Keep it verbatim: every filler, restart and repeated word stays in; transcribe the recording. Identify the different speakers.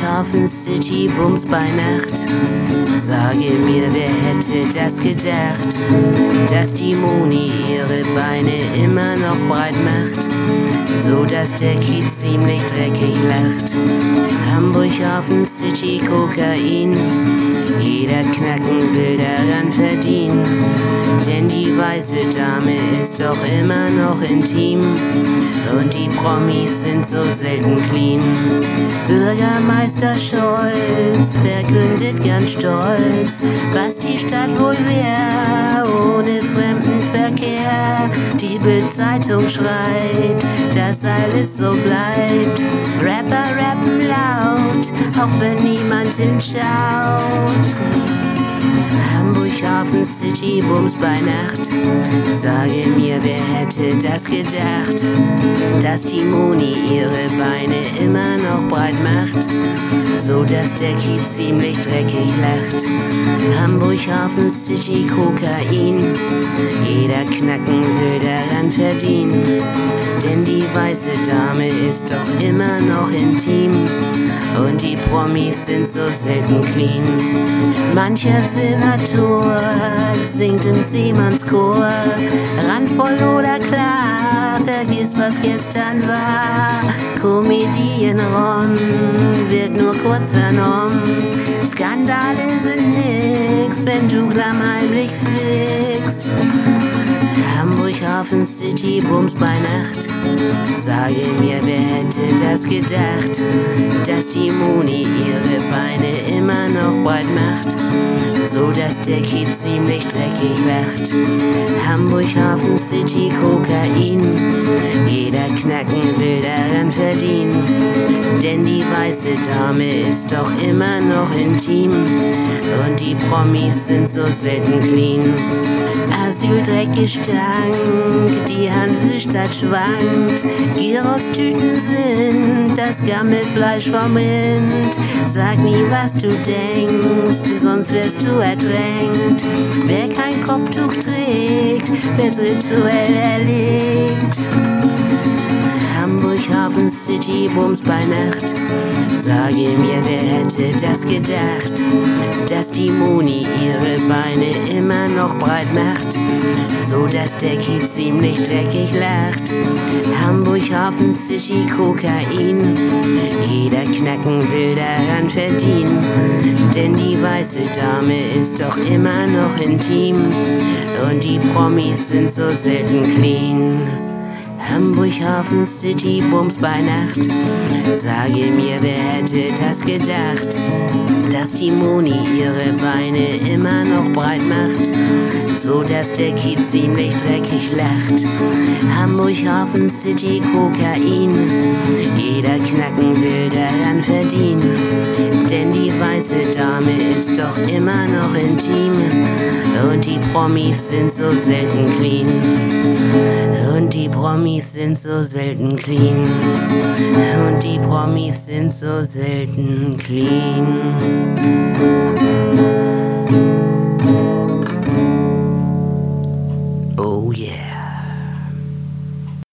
Speaker 1: Hamburg-Hafen City, Bums bei Nacht. Sage mir, wer hätte das gedacht, dass die Moni ihre Beine immer noch breit macht, so dass der Kiez ziemlich dreckig lacht. Hamburg-Hafen City, Kokain, jeder Knacken will daran verdienen, denn die weiße Dame ist doch immer noch intim und die Promis sind so selten clean. Bürgermeister Scholz verkündet ganz stolz, was die Stadt wohl wär ohne Fremdenverkehr. Die Bild-Zeitung schreibt, dass alles so bleibt. Rapper rappen laut, auch wenn niemand hinschaut. Hamburg-Hafen City, Bums bei Nacht. Sage mir, wer hätte das gedacht, dass die Moni ihre Beine immer noch breit macht, so dass der Kiez ziemlich dreckig lacht. Hamburg-Hafen City, Kokain, jeder Knacken will daran verdienen, denn die weiße Dame ist doch immer noch intim und die Promis sind so selten clean. Mancher Senator singt in Seemannschor, randvoll oder klar, vergiss was gestern war. Comedian Ron wird nur kurz vernommen, Skandale sind nix, wenn du klammheimlich fickst. Hamburg-Hafen City, Bums bei Nacht. Sage mir, wer hätte das gedacht, dass die Moni ihre Beine immer noch breit macht, so dass der Kiez ziemlich dreckig lacht. Hamburg-Hafen City, Kokain, jeder Knacken will daran verdienen, denn die weiße Dame ist doch immer noch intim und die Promis sind so selten clean. Asyldreck gestank, die Hansestadt schwankt, Gyros-Tüten sind das Gammelfleisch vom Rind. Sag nie, was du denkst, sonst wirst du ertränkt. Wer kein Kopftuch trägt, wird rituell erlegt. Hamburg-Hafen City, Bums bei Nacht. Sage mir, wer hätte das gedacht, dass die Moni ihre Beine immer noch breit macht, so dass der Kiez ziemlich dreckig lacht. Hamburg-Hafen City, Kokain, jeder Knacken will daran verdienen, denn die weiße Dame ist doch immer noch intim und die Promis sind so selten clean. Hamburg-Hafen City, Bums bei Nacht. Sage mir, wer hätte das gedacht, dass die Moni ihre Beine immer noch breit macht, so dass der Kiez ziemlich dreckig lacht. Hamburg-Hafen City, Kokain, jeder Knacken will daran verdienen, denn die weiße Dame ist doch immer noch intim und die Promis sind so selten clean. Und die Promis sind so selten clean. Und die Promis sind so selten clean. Oh yeah.